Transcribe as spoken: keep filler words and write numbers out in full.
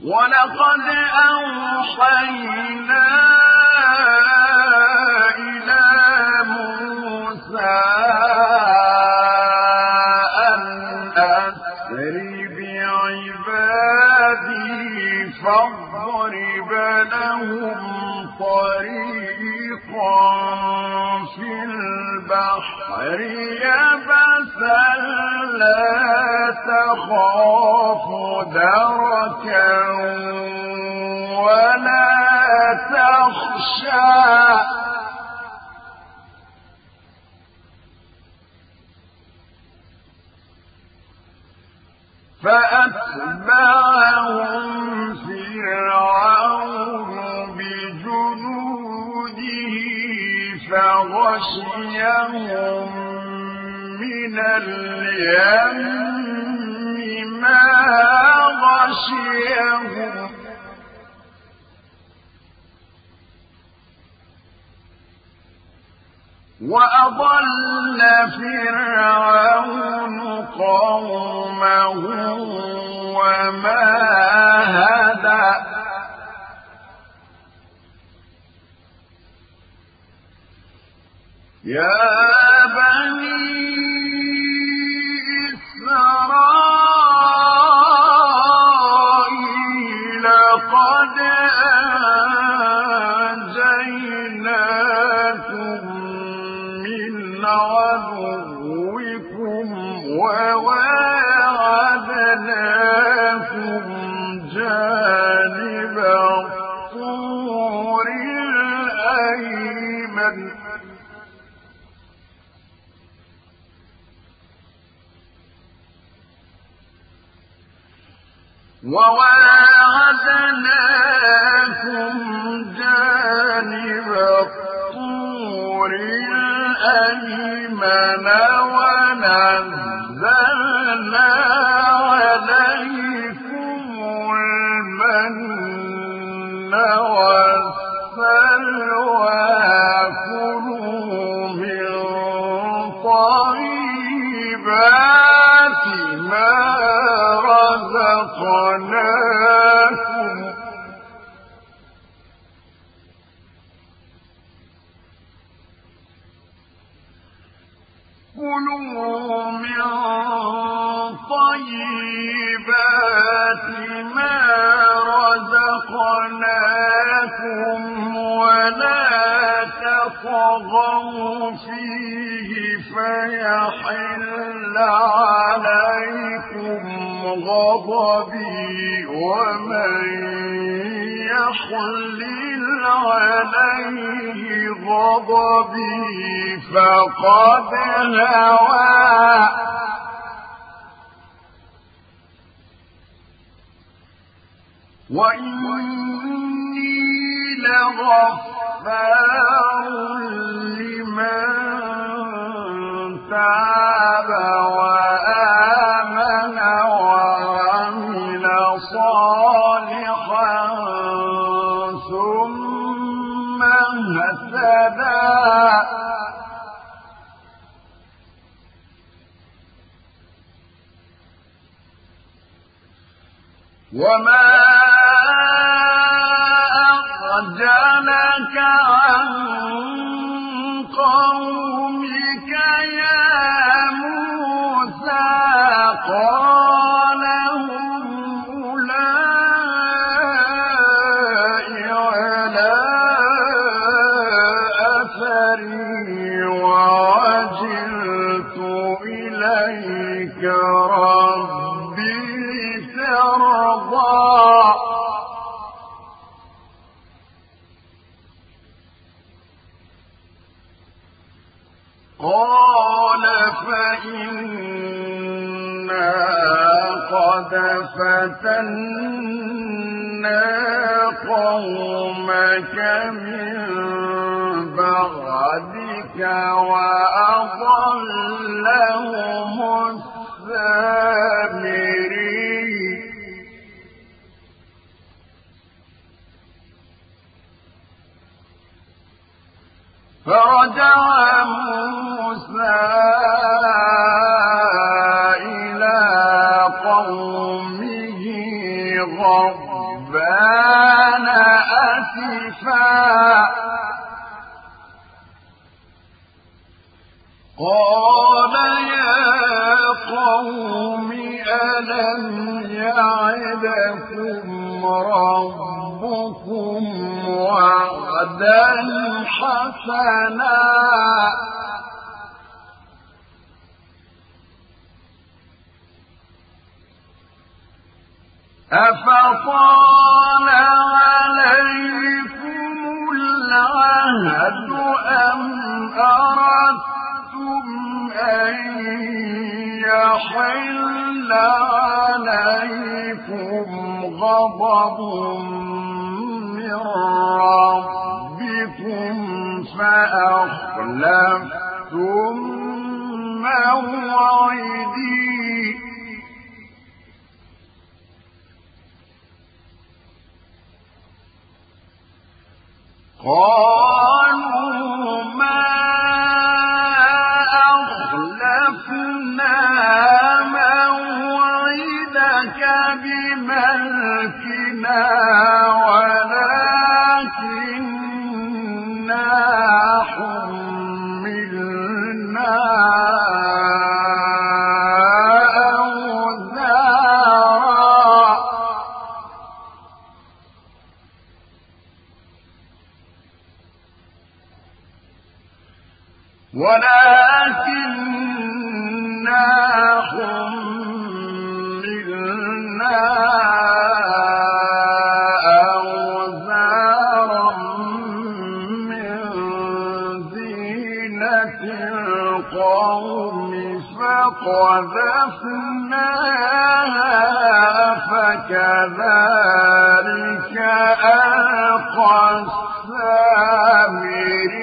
ولقد أوحينا إلى موسى أن أسر بعبادي فاضرب لهم طريقا في البحر يبسا لا تخاف دركا ولا تخشى فأتبعهم فرعون بجنوده فغشيهم من اليم ما غشيهم وأضل فرعون قومه وما هدى يا بني إسرائيل قد أنجيناكم من عدوكم وواعدناكم جانب الطور الأيمن وواعدناكم جانب الطور الأيمن ونزلنا عليكم المن والسلوى كلوا من طيبات ما رزقناكم كلوا من طيبات ما رزقناكم ولا تطغوا فيه فيحل عليكم غضبي ومن يحلل عليه غضبي فقد هوى وإني لغفار لمن تاب وآمن وعمل صالحا ثم اهتدى وما أعجلك عن قومك يا موسى قال هم أولئك على أثري وعجلت إليك ربي لترضى قال فإنا قد فتنا قومك من بعدك وأضلهم السامري فرجع موسى إلى قومه غضبان الركبان أسفا قال يا قوم ألم يعدكم ربكم وعدا حسنا أفطال عليكم العهد أم أردتم أن يحل عليكم غضب من ربكم فأخلفتم موعدي قالوا ما أخلفنا موعدك بملكنا ولكننا حملنا ولكننا حملنا أوزارا من زينة القوم فقذفناها فكذلك ألقى السامري